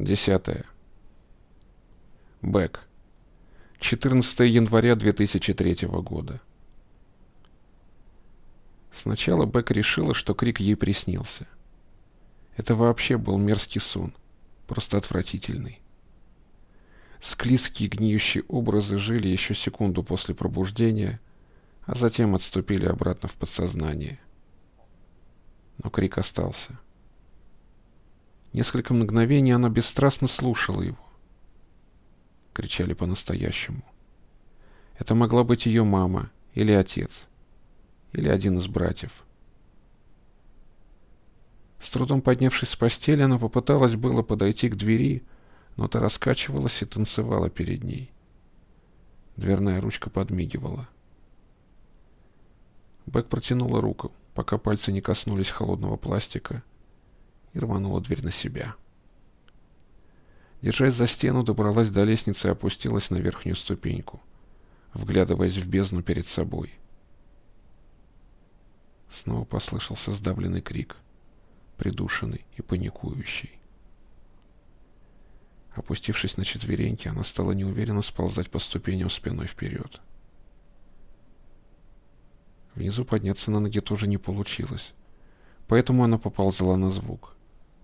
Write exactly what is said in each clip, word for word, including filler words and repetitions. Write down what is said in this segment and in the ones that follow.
Десятое. Бэк. четырнадцатое января две тысячи третьего года. Сначала Бэк решила, что крик ей приснился. Это вообще был мерзкий сон, просто отвратительный. Склизкие гниющие образы жили еще секунду после пробуждения, а затем отступили обратно в подсознание. Но крик остался. Несколько мгновений она бесстрастно слушала его. Кричали по-настоящему. Это могла быть ее мама или отец, или один из братьев. С трудом поднявшись с постели, она попыталась было подойти к двери, но та раскачивалась и танцевала перед ней. Дверная ручка подмигивала. Бэк протянула руку, пока пальцы не коснулись холодного пластика, и рванула дверь на себя. Держась за стену, добралась до лестницы и опустилась на верхнюю ступеньку, вглядываясь в бездну перед собой. Снова послышался сдавленный крик, придушенный и паникующий. Опустившись на четвереньки, она стала неуверенно сползать по ступеням спиной вперед. Внизу подняться на ноги тоже не получилось, поэтому она поползла на звук.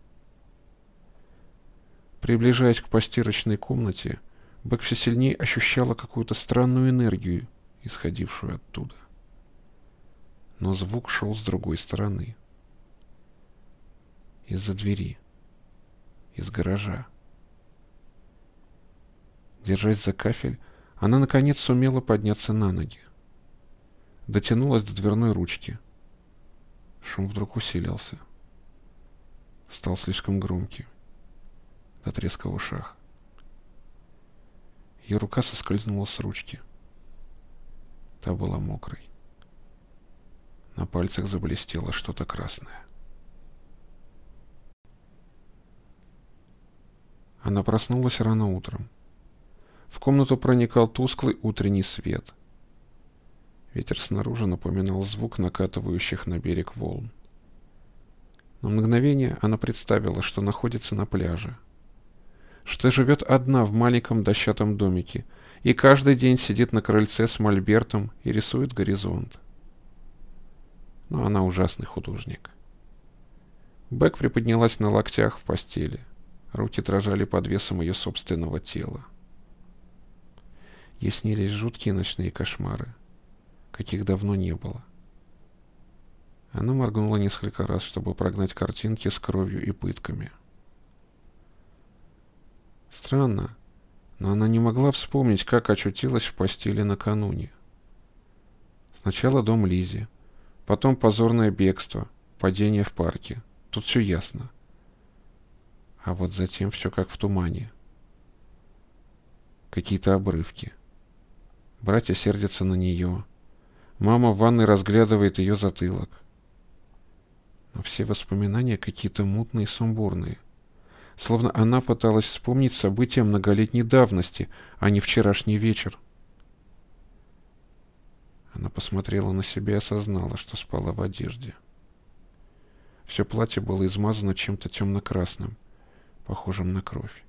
Приближаясь к постирочной комнате, Бэк все сильнее ощущала какую-то странную энергию, исходившую оттуда. Но звук шел с другой стороны. Из-за двери. Из гаража. Держась за кафель, она наконец сумела подняться на ноги. Дотянулась до дверной ручки. Шум вдруг усилился. Стал слишком громким. До треска в ушах. Ее рука соскользнула с ручки. Та была мокрой. На пальцах заблестело что-то красное. Она проснулась рано утром. В комнату проникал тусклый утренний свет. Ветер снаружи напоминал звук накатывающих на берег волн. На мгновение она представила, что находится на пляже, что живет одна в маленьком дощатом домике и каждый день сидит на крыльце с мольбертом и рисует горизонт. Но она ужасный художник. Бэк приподнялась на локтях в постели. Руки дрожали под весом ее собственного тела. Ей снились жуткие ночные кошмары, каких давно не было. Она моргнула несколько раз, чтобы прогнать картинки с кровью и пытками. Странно, но она не могла вспомнить, как очутилась в постели накануне. Сначала дом Лизи, потом позорное бегство, падение в парке. Тут все ясно. А вот затем все как в тумане. Какие-то обрывки. Братья сердятся на нее. Мама в ванной разглядывает ее затылок. Но все воспоминания какие-то мутные и сумбурные. Словно она пыталась вспомнить события многолетней давности, а не вчерашний вечер. Она посмотрела на себя и осознала, что спала в одежде. Все платье было измазано чем-то темно-красным, похожим на кровь.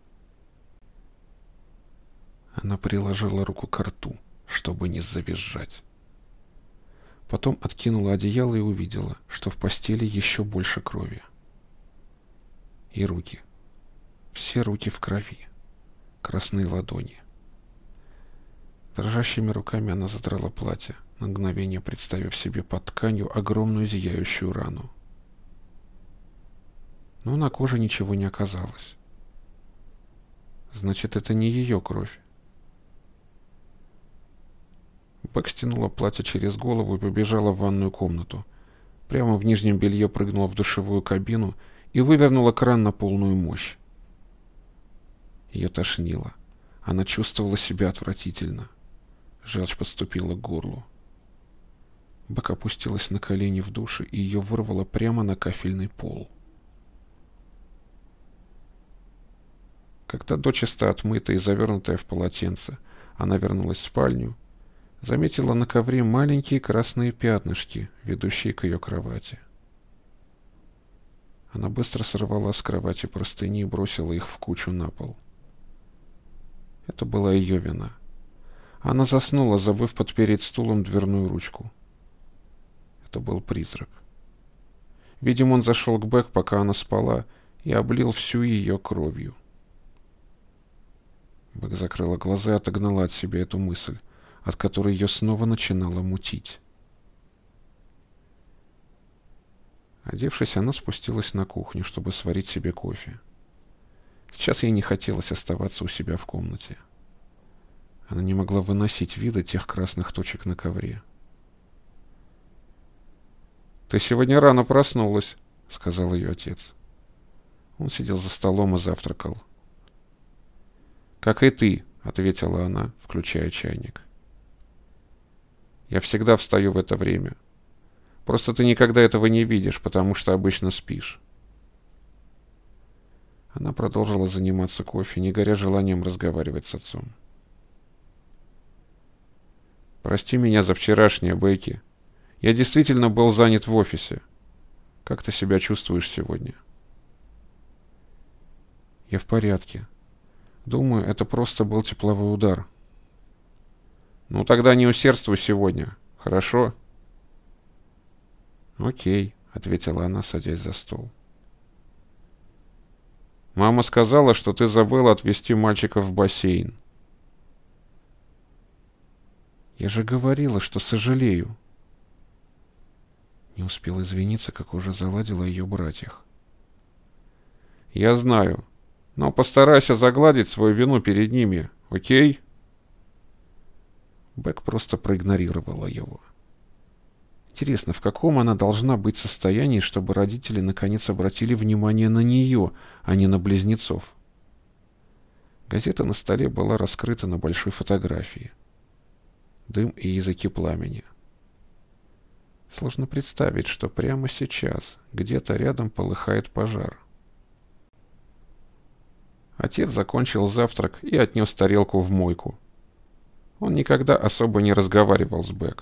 Она приложила руку к рту, чтобы не завизжать. Потом откинула одеяло и увидела, что в постели еще больше крови. И руки. Все руки в крови. Красные ладони. Дрожащими руками она задрала платье, на мгновение представив себе под тканью огромную зияющую рану. Но на коже ничего не оказалось. Значит, это не ее кровь. Бэк стянула платье через голову и побежала в ванную комнату. Прямо в нижнем белье прыгнула в душевую кабину и вывернула кран на полную мощь. Ее тошнило. Она чувствовала себя отвратительно. Желчь подступила к горлу. Бэк опустилась на колени в душе, и ее вырвало прямо на кафельный пол. Когда дочисто отмытая и завернутая в полотенце, она вернулась в спальню, заметила на ковре маленькие красные пятнышки, ведущие к ее кровати. Она быстро сорвала с кровати простыни и бросила их в кучу на пол. Это была ее вина. Она заснула, забыв подпереть стулом дверную ручку. Это был призрак. Видимо, он зашел к Бек, пока она спала, и облил всю ее кровью. Бек закрыла глаза и отогнала от себя эту мысль, от которой ее снова начинало мутить. Одевшись, она спустилась на кухню, чтобы сварить себе кофе. Сейчас ей не хотелось оставаться у себя в комнате. Она не могла выносить вида тех красных точек на ковре. «Ты сегодня рано проснулась», — сказал ее отец. Он сидел за столом и завтракал. «Как и ты», — ответила она, включая чайник. «Я всегда встаю в это время. Просто ты никогда этого не видишь, потому что обычно спишь». Она продолжила заниматься кофе, не горя желанием разговаривать с отцом. «Прости меня за вчерашнее, Бекки. Я действительно был занят в офисе. Как ты себя чувствуешь сегодня?» «Я в порядке. Думаю, это просто был тепловой удар». «Ну тогда не усердствуй сегодня, хорошо?» «Окей», — ответила она, садясь за стол. «Мама сказала, что ты забыла отвезти мальчика в бассейн». «Я же говорила, что сожалею». Не успел извиниться, как уже заладила ее братьях. «Я знаю, но постарайся загладить свою вину перед ними, окей?» Бек просто проигнорировала его. Интересно, в каком она должна быть состоянии, чтобы родители наконец обратили внимание на нее, а не на близнецов? Газета на столе была раскрыта на большой фотографии. Дым и языки пламени. Сложно представить, что прямо сейчас где-то рядом полыхает пожар. Отец закончил завтрак и отнес тарелку в мойку. Он никогда особо не разговаривал с Бек.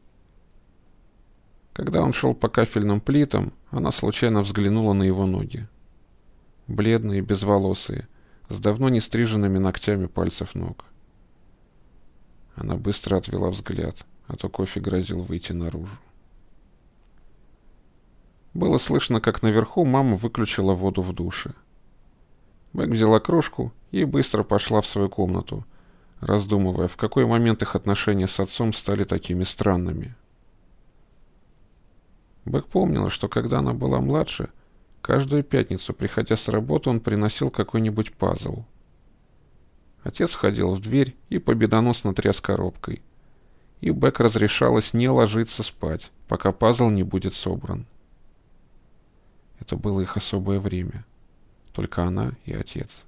Когда он шел по кафельным плитам, она случайно взглянула на его ноги. Бледные, безволосые, с давно не стриженными ногтями пальцев ног. Она быстро отвела взгляд, а то кофе грозил выйти наружу. Было слышно, как наверху мама выключила воду в душе. Бек взяла кружку и быстро пошла в свою комнату, раздумывая, в какой момент их отношения с отцом стали такими странными. Бек помнила, что когда она была младше, каждую пятницу, приходя с работы, он приносил какой-нибудь пазл. Отец входил в дверь и победоносно тряс коробкой, и Бек разрешалось не ложиться спать, пока пазл не будет собран. Это было их особое время. Только она и отец.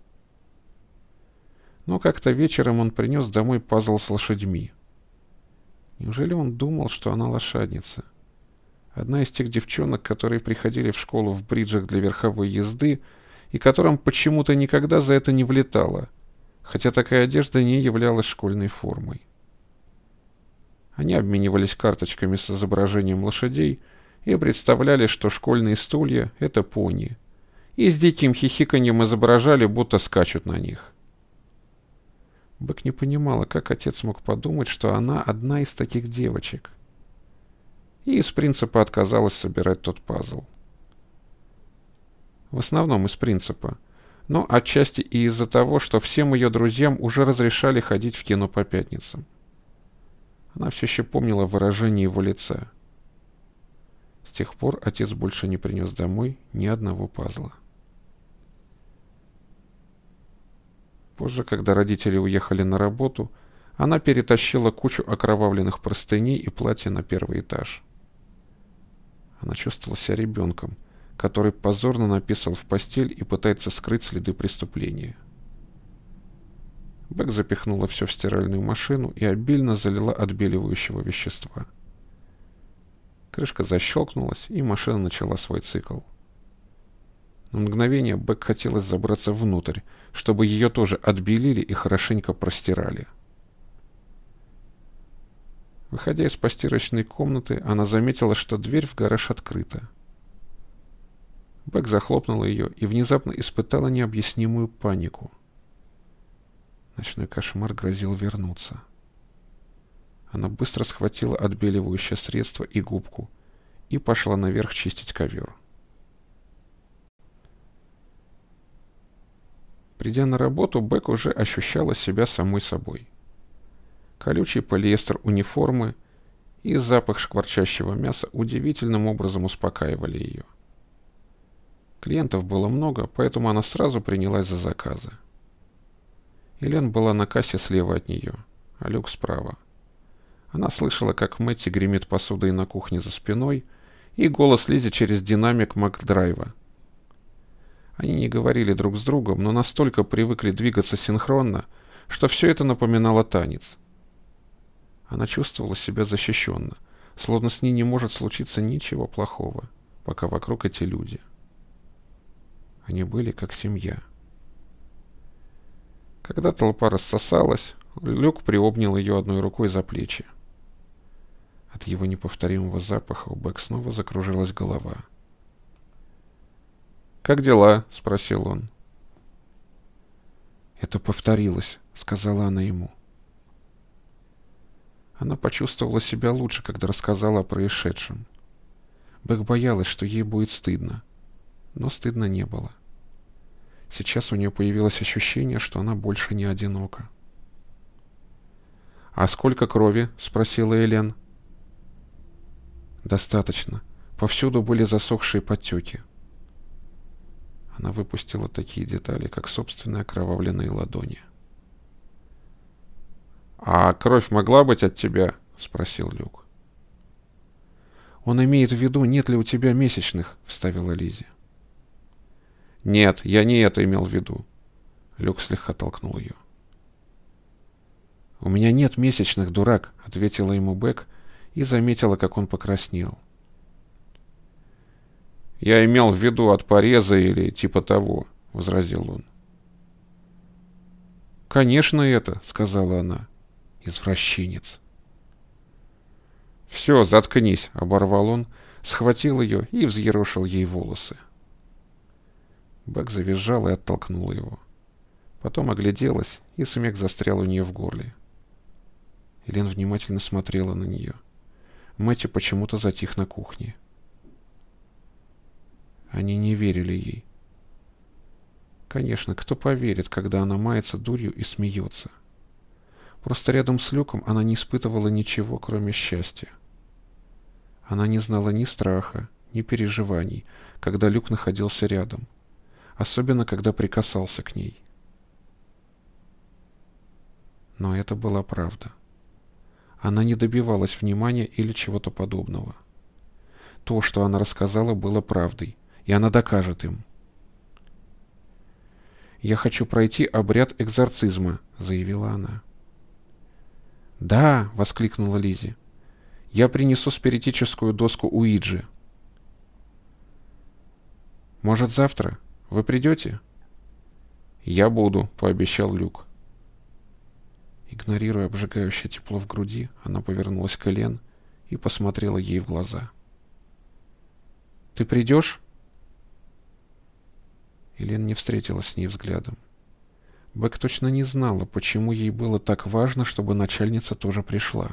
Но как-то вечером он принес домой пазл с лошадьми. Неужели он думал, что она лошадница? Одна из тех девчонок, которые приходили в школу в бриджах для верховой езды и которым почему-то никогда за это не влетало, хотя такая одежда не являлась школьной формой. Они обменивались карточками с изображением лошадей и представляли, что школьные стулья — это пони, и с диким хихиканьем изображали, будто скачут на них. Бек не понимала, как отец мог подумать, что она одна из таких девочек. И из принципа отказалась собирать тот пазл. В основном из принципа, но отчасти и из-за того, что всем ее друзьям уже разрешали ходить в кино по пятницам. Она все еще помнила выражение его лица. С тех пор отец больше не принес домой ни одного пазла. Позже, когда родители уехали на работу, она перетащила кучу окровавленных простыней и платья на первый этаж. Она чувствовала себя ребенком, который позорно написал в постель и пытается скрыть следы преступления. Бек запихнула все в стиральную машину и обильно залила отбеливающего вещества. Крышка защелкнулась, и машина начала свой цикл. На мгновение Бек хотелось забраться внутрь, чтобы ее тоже отбелили и хорошенько простирали. Выходя из постирочной комнаты, она заметила, что дверь в гараж открыта. Бэк захлопнула ее и внезапно испытала необъяснимую панику. Ночной кошмар грозил вернуться. Она быстро схватила отбеливающее средство и губку и пошла наверх чистить ковер. Придя на работу, Бэк уже ощущала себя самой собой. Колючий полиэстер униформы и запах шкварчащего мяса удивительным образом успокаивали ее. Клиентов было много, поэтому она сразу принялась за заказы. Элен была на кассе слева от нее, а Люк справа. Она слышала, как Мэтти гремит посудой на кухне за спиной, и голос Лизи через динамик Макдрайва. Они не говорили друг с другом, но настолько привыкли двигаться синхронно, что все это напоминало танец. Она чувствовала себя защищенно, словно с ней не может случиться ничего плохого, пока вокруг эти люди. Они были как семья. Когда толпа рассосалась, Люк приобнял ее одной рукой за плечи. От его неповторимого запаха у Бэк снова закружилась голова. «Как дела?» — спросил он. «Это повторилось», — сказала она ему. Она почувствовала себя лучше, когда рассказала о происшедшем. Бэк боялась, что ей будет стыдно, но стыдно не было. Сейчас у нее появилось ощущение, что она больше не одинока. «А сколько крови?» — спросила Элен. «Достаточно. Повсюду были засохшие подтеки». Она выпустила такие детали, как собственные окровавленные ладони. «А кровь могла быть от тебя?» — спросил Люк. «Он имеет в виду, нет ли у тебя месячных?» — вставила Лиззи. «Нет, я не это имел в виду». Люк слегка толкнул ее. «У меня нет месячных, дурак», — ответила ему Бэк и заметила, как он покраснел. «Я имел в виду от пореза или типа того», — возразил он. «Конечно это», — сказала она. «Извращенец». «Все, заткнись», — оборвал он, схватил ее и взъерошил ей волосы. Бэк завизжала и оттолкнула его. Потом огляделась, и смех застрял у нее в горле. Элен внимательно смотрела на нее. Мэтти почему-то затих на кухне. Они не верили ей. Конечно, кто поверит, когда она мается дурью и смеется? Просто рядом с Люком она не испытывала ничего, кроме счастья. Она не знала ни страха, ни переживаний, когда Люк находился рядом, особенно когда прикасался к ней. Но это была правда. Она не добивалась внимания или чего-то подобного. То, что она рассказала, было правдой, и она докажет им. «Я хочу пройти обряд экзорцизма», — заявила она. «Да!» — воскликнула Лиззи. «Я принесу спиритическую доску Уиджи». «Может, завтра? Вы придете?» «Я буду», — пообещал Люк. Игнорируя обжигающее тепло в груди, она повернулась к Элен и посмотрела ей в глаза. «Ты придешь?» Элен не встретилась с ней взглядом. Бэк точно не знала, почему ей было так важно, чтобы начальница тоже пришла.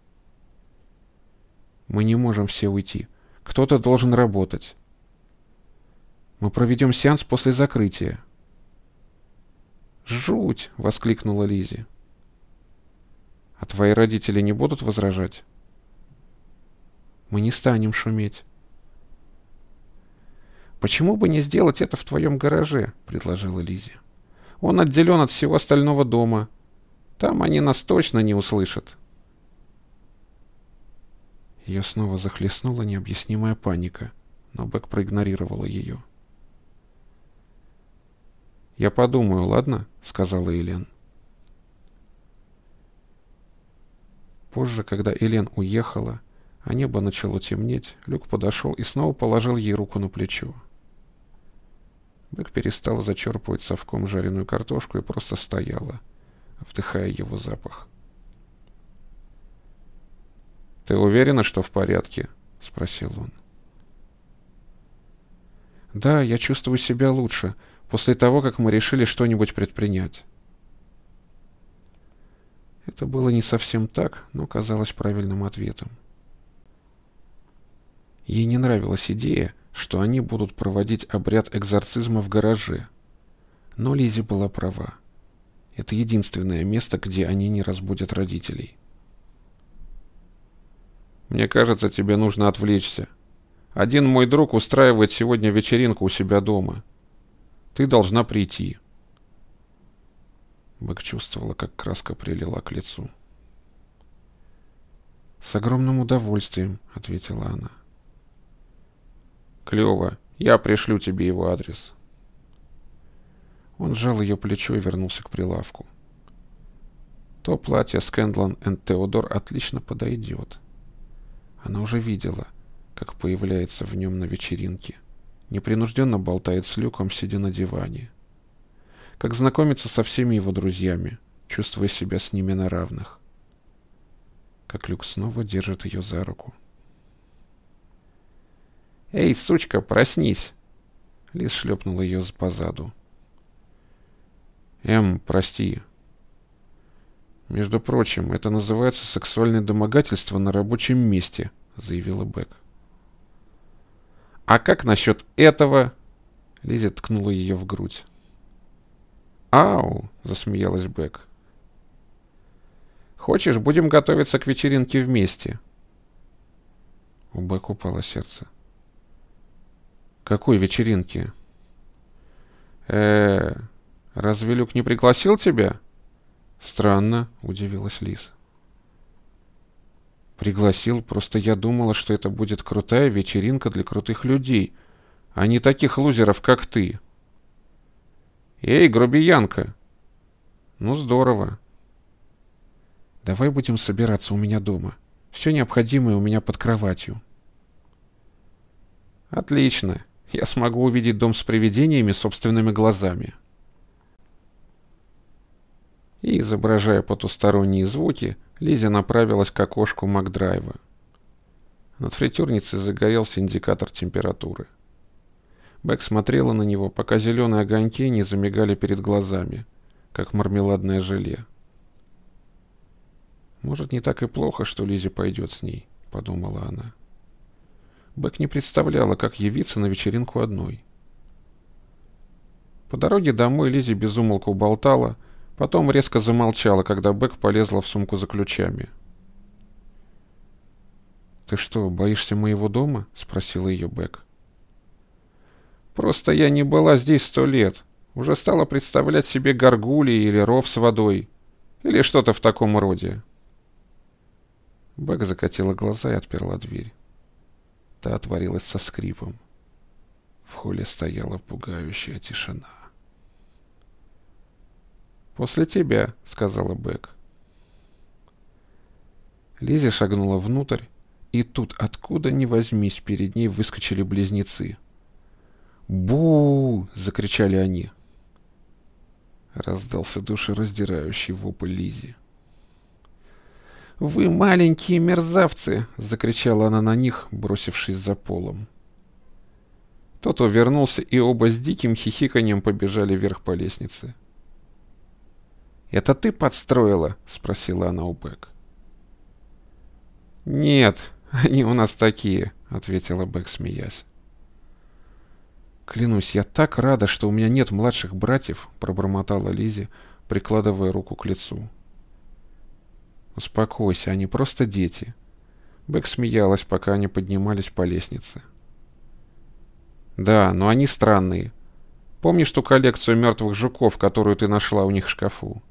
«Мы не можем все уйти. Кто-то должен работать. Мы проведем сеанс после закрытия». «Жуть!» — воскликнула Лиззи. «А твои родители не будут возражать?» «Мы не станем шуметь». «Почему бы не сделать это в твоем гараже?» — предложила Лиззи. «Он отделен от всего остального дома. Там они нас точно не услышат». Ее снова захлестнула необъяснимая паника, но Бэк проигнорировала ее. «Я подумаю, ладно?» — сказала Элен. Позже, когда Элен уехала, а небо начало темнеть, Люк подошел и снова положил ей руку на плечо. Бэк перестала зачерпывать совком жареную картошку и просто стояла, вдыхая его запах. «Ты уверена, что в порядке?» — спросил он. Да, я чувствую себя лучше, после того, как мы решили что-нибудь предпринять. Это было не совсем так, но казалось правильным ответом. Ей не нравилась идея, что они будут проводить обряд экзорцизма в гараже. Но Лиззи была права. Это единственное место, где они не разбудят родителей. «Мне кажется, тебе нужно отвлечься. Один мой друг устраивает сегодня вечеринку у себя дома. Ты должна прийти». Бэк чувствовала, как краска прилила к лицу. «С огромным удовольствием», — ответила она. «Клево. Я пришлю тебе его адрес». Он сжал ее плечо и вернулся к прилавку. То платье Скэндлон энд Теодор отлично подойдет. Она уже видела, как появляется в нем на вечеринке. Непринужденно болтает с Люком, сидя на диване. Как знакомится со всеми его друзьями, чувствуя себя с ними на равных. Как Люк снова держит ее за руку. «Эй, сучка, проснись!» Лиз шлепнула ее позаду. «Эм, прости. Между прочим, это называется сексуальное домогательство на рабочем месте», — заявила Бэк. «А как насчет этого?» Лиззи ткнула ее в грудь. «Ау!» — засмеялась Бэк. «Хочешь, будем готовиться к вечеринке вместе?» У Бэк упало сердце. «Какой вечеринки?» э разве Люк не пригласил тебя?» «Странно», — удивилась Лиз. «Пригласил, просто я думала, что это будет крутая вечеринка для крутых людей, а не таких лузеров, как ты». «Эй, грубиянка!» «Ну, здорово. Давай будем собираться у меня дома. Все необходимое у меня под кроватью». «Отлично. Я смогу увидеть дом с привидениями собственными глазами». И, изображая потусторонние звуки, Лиззи направилась к окошку Макдрайва. Над фритюрницей загорелся индикатор температуры. Бэк смотрела на него, пока зеленые огоньки не замигали перед глазами, как мармеладное желе. «Может, не так и плохо, что Лиззи пойдет с ней», — подумала она. Бэк не представляла, как явиться на вечеринку одной. По дороге домой Лиззи безумолку болтала, потом резко замолчала, когда Бэк полезла в сумку за ключами. «Ты что, боишься моего дома?» — спросила ее Бэк. «Просто я не была здесь сто лет. Уже стала представлять себе горгулей или ров с водой. Или что-то в таком роде». Бэк закатила глаза и отперла дверь. Та отворилась со скрипом. В холле стояла пугающая тишина. «После тебя», — сказала Бэк. Лиззи шагнула внутрь, и тут, откуда ни возьмись, перед ней выскочили близнецы. «Бу!» — закричали они. Раздался душераздирающий вопль Лиззи. «Вы маленькие мерзавцы!» — закричала она на них, бросившись за полом. Тот увернулся, и оба с диким хихиканьем побежали вверх по лестнице. «Это ты подстроила?» — спросила она у Бэк. «Нет, они у нас такие», — ответила Бэк, смеясь. «Клянусь, я так рада, что у меня нет младших братьев», — пробормотала Лиззи, прикладывая руку к лицу. «Успокойся, они просто дети». Бэк смеялась, пока они поднимались по лестнице. «Да, но они странные. Помнишь ту коллекцию мертвых жуков, которую ты нашла у них в шкафу?»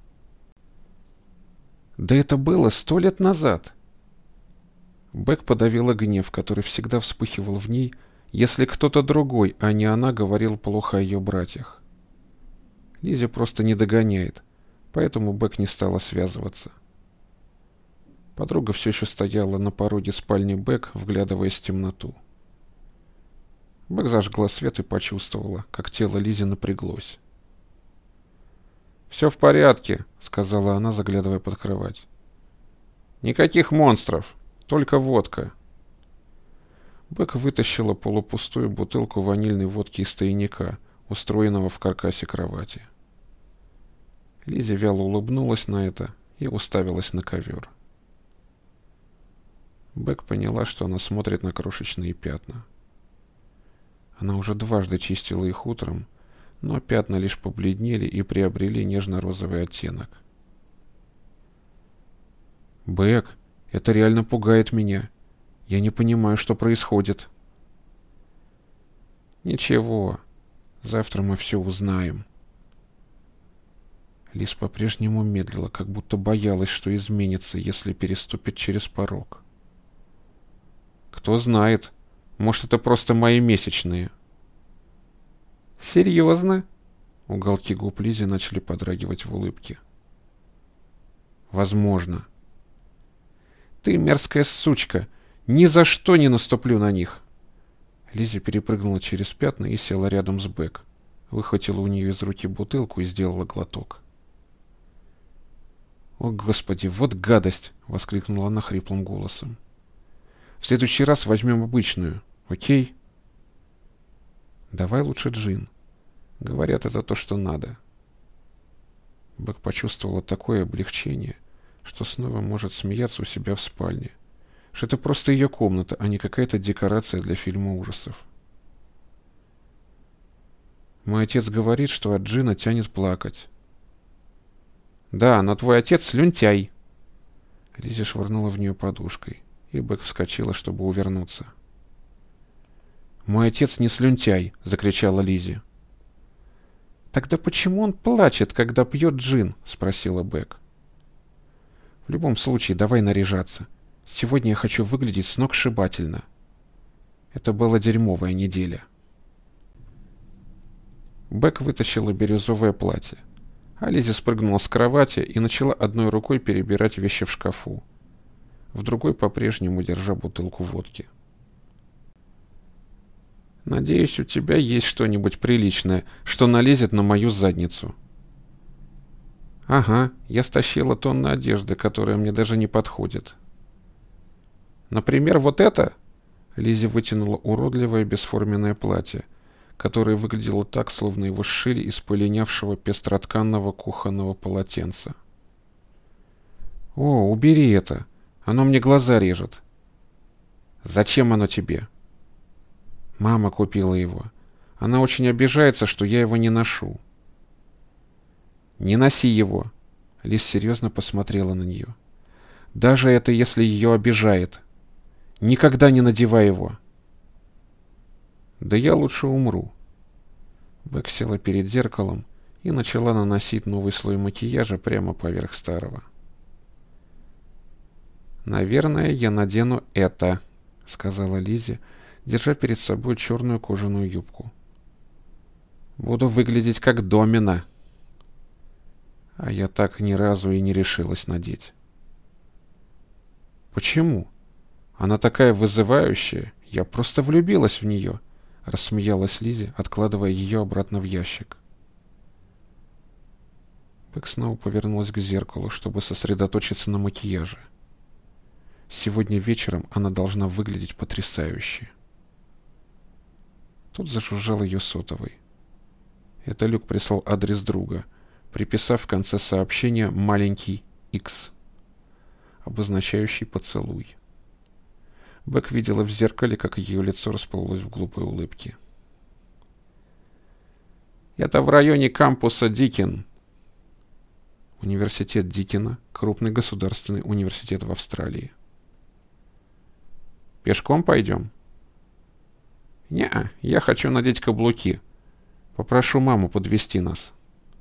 «Да это было сто лет назад!» Бэк подавила гнев, который всегда вспыхивал в ней, если кто-то другой, а не она, говорил плохо о ее братьях. Лиззи просто не догоняет, поэтому Бэк не стала связываться. Подруга все еще стояла на пороге спальни Бэк, вглядываясь в темноту. Бэк зажгла свет и почувствовала, как тело Лиззи напряглось. «Все в порядке», — сказала она, заглядывая под кровать. «Никаких монстров, только водка». Бэк вытащила полупустую бутылку ванильной водки из тайника, устроенного в каркасе кровати. Лиззи вяло улыбнулась на это и уставилась на ковер. Бэк поняла, что она смотрит на крошечные пятна. Она уже дважды чистила их утром, но пятна лишь побледнели и приобрели нежно-розовый оттенок. «Бэк, это реально пугает меня. Я не понимаю, что происходит». «Ничего, завтра мы все узнаем». Лиз по-прежнему медлила, как будто боялась, что изменится, если переступит через порог. «Кто знает, может, это просто мои месячные». «Серьезно?» Уголки губ Лиззи начали подрагивать в улыбке. «Возможно». «Ты мерзкая сучка! Ни за что не наступлю на них!» Лиззи перепрыгнула через пятна и села рядом с Бэк, выхватила у нее из руки бутылку и сделала глоток. «О, Господи, вот гадость!» — воскликнула она хриплым голосом. «В следующий раз возьмем обычную, окей?» «Давай лучше джин. Говорят, это то, что надо». Бэк почувствовала такое облегчение, что снова может смеяться у себя в спальне, что это просто ее комната, а не какая-то декорация для фильма ужасов. «Мой отец говорит, что от джина тянет плакать». «Да, но твой отец слюнтяй!» Лиззи швырнула в нее подушкой, и Бэк вскочила, чтобы увернуться. «Мой отец не слюнтяй!» — закричала Лиззи. «Тогда почему он плачет, когда пьет джин?» — спросила Бэк. «В любом случае, давай наряжаться. Сегодня я хочу выглядеть сногсшибательно». Это была дерьмовая неделя. Бэк вытащила бирюзовое платье, а Лиззи спрыгнула с кровати и начала одной рукой перебирать вещи в шкафу, в другой по-прежнему держа бутылку водки. «Надеюсь, у тебя есть что-нибудь приличное, что налезет на мою задницу». «Ага, я стащила тонны одежды, которая мне даже не подходит». «Например, вот это?» Лиззи вытянула уродливое бесформенное платье, которое выглядело так, словно его сшили из полинявшего пестротканного кухонного полотенца. «О, убери это! Оно мне глаза режет». «Зачем оно тебе?» «Мама купила его. Она очень обижается, что я его не ношу». «Не носи его!» Лиз серьезно посмотрела на нее. «Даже это если ее обижает. Никогда не надевай его!» «Да я лучше умру». Бэк села перед зеркалом и начала наносить новый слой макияжа прямо поверх старого. «Наверное, я надену это», — сказала Лиззи, держа перед собой черную кожаную юбку. «Буду выглядеть как домина». А я так ни разу и не решилась надеть. «Почему? Она такая вызывающая, я просто влюбилась в нее», — рассмеялась Лиззи, откладывая ее обратно в ящик. Бэк снова повернулась к зеркалу, чтобы сосредоточиться на макияже. Сегодня вечером она должна выглядеть потрясающе. Тут зажужжал ее сотовый. Это Люк прислал адрес друга, приписав в конце сообщения маленький X, обозначающий поцелуй. Бэк видела в зеркале, как ее лицо расплылось в глупой улыбке. «Это в районе кампуса Дикин». Университет Дикина – крупный государственный университет в Австралии. «Пешком пойдем?» «Не-а, я хочу надеть каблуки. Попрошу маму подвезти нас».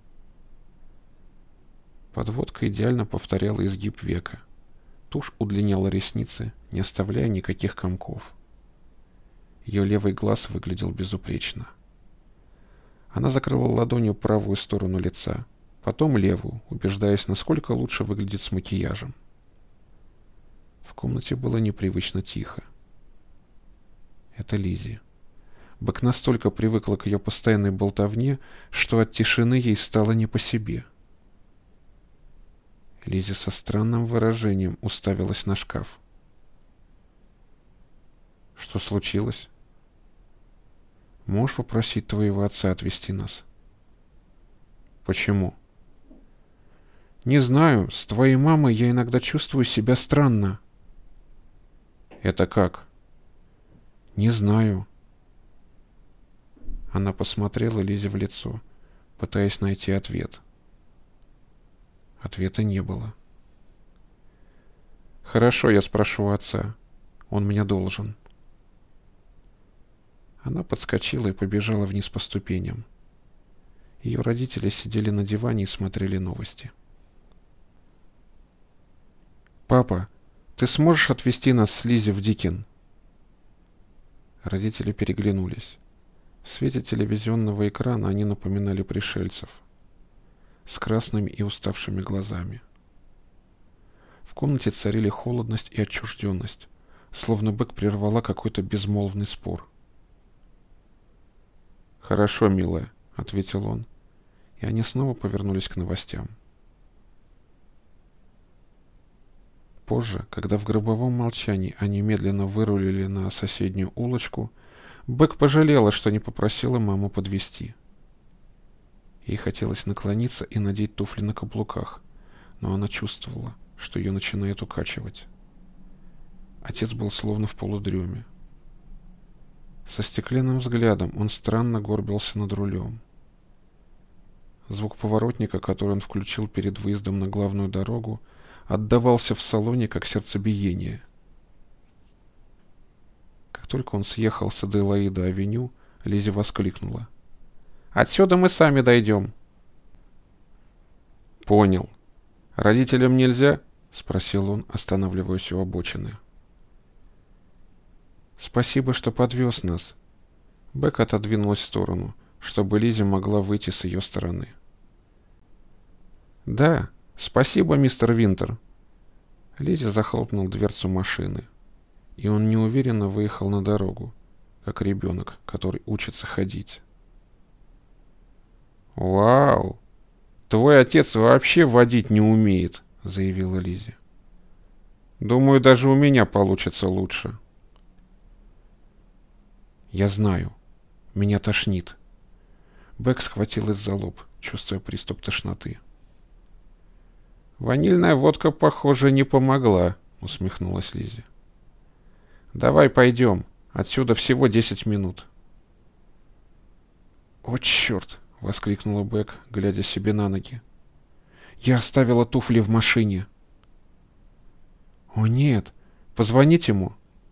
Подводка идеально повторяла изгиб века. Тушь удлиняла ресницы, не оставляя никаких комков. Ее левый глаз выглядел безупречно. Она закрыла ладонью правую сторону лица, потом левую, убеждаясь, насколько лучше выглядит с макияжем. В комнате было непривычно тихо. Это Лиззи. Бэк настолько привыкла к ее постоянной болтовне, что от тишины ей стало не по себе. Лиззи со странным выражением уставилась на шкаф. Что случилось? Можешь попросить твоего отца отвезти нас? Почему? Не знаю, с твоей мамой я иногда чувствую себя странно. Это как? Не знаю. Она посмотрела Лизе в лицо, пытаясь найти ответ. Ответа не было. Хорошо, я спрошу у отца. Он мне должен. Она подскочила и побежала вниз по ступеням. Ее родители сидели на диване и смотрели новости. «Папа, ты сможешь отвезти нас с Лизи в Дикин?» Родители переглянулись. В свете телевизионного экрана они напоминали пришельцев с красными и уставшими глазами. В комнате царили холодность и отчужденность, словно Бэк прервала какой-то безмолвный спор. «Хорошо, милая», — ответил он, и они снова повернулись к новостям. Позже, когда в гробовом молчании они медленно вырулили на соседнюю улочку, Бэк пожалела, что не попросила маму подвезти. Ей хотелось наклониться и надеть туфли на каблуках, но она чувствовала, что ее начинает укачивать. Отец был словно в полудреме. Со стеклянным взглядом он странно горбился над рулем. Звук поворотника, который он включил перед выездом на главную дорогу, отдавался в салоне, как сердцебиение. Как только он съехал с Аделаида-авеню, Лиззи воскликнула: «Отсюда мы сами дойдем!» «Понял. Родителям нельзя?» — спросил он, останавливаясь у обочины. «Спасибо, что подвез нас». Бэк отодвинулась в сторону, чтобы Лиззи могла выйти с ее стороны. «Да, спасибо, мистер Винтер». Лиззи захлопнул дверцу машины, и он неуверенно выехал на дорогу, как ребенок, который учится ходить. «Вау! Твой отец вообще водить не умеет», — заявила Лиззи. «Думаю, даже у меня получится лучше». «Я знаю. Меня тошнит». Бэк схватилась за лоб, чувствуя приступ тошноты. «Ванильная водка, похоже, не помогла», — усмехнулась Лиззи. «Давай пойдем. Отсюда всего десять минут». «О, черт!» — воскликнула Бэк, глядя себе на ноги. «Я оставила туфли в машине». «О, нет! Позвонить ему?»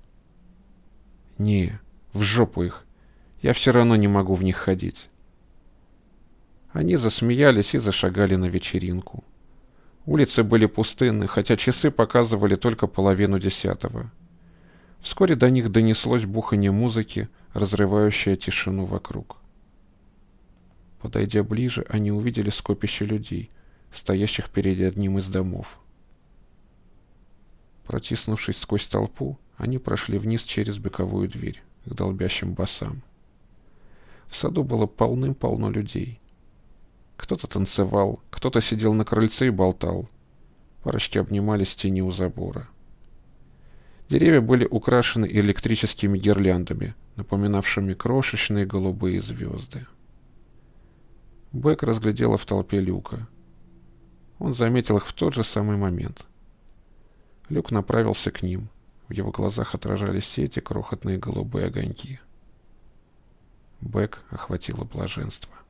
«Не, в жопу их. Я все равно не могу в них ходить». Они засмеялись и зашагали на вечеринку. Улицы были пустынны, хотя часы показывали только половину десятого. Вскоре до них донеслось бухание музыки, разрывающее тишину вокруг. Подойдя ближе, они увидели скопище людей, стоящих перед одним из домов. Протиснувшись сквозь толпу, они прошли вниз через боковую дверь, к долбящим басам. В саду было полным-полно людей. Кто-то танцевал, кто-то сидел на крыльце и болтал. Парочки обнимались в тени у забора. Деревья были украшены электрическими гирляндами, напоминавшими крошечные голубые звезды. Бэк разглядела в толпе Люка. Он заметил их в тот же самый момент. Люк направился к ним. В его глазах отражались все эти крохотные голубые огоньки. Бэк охватило блаженство.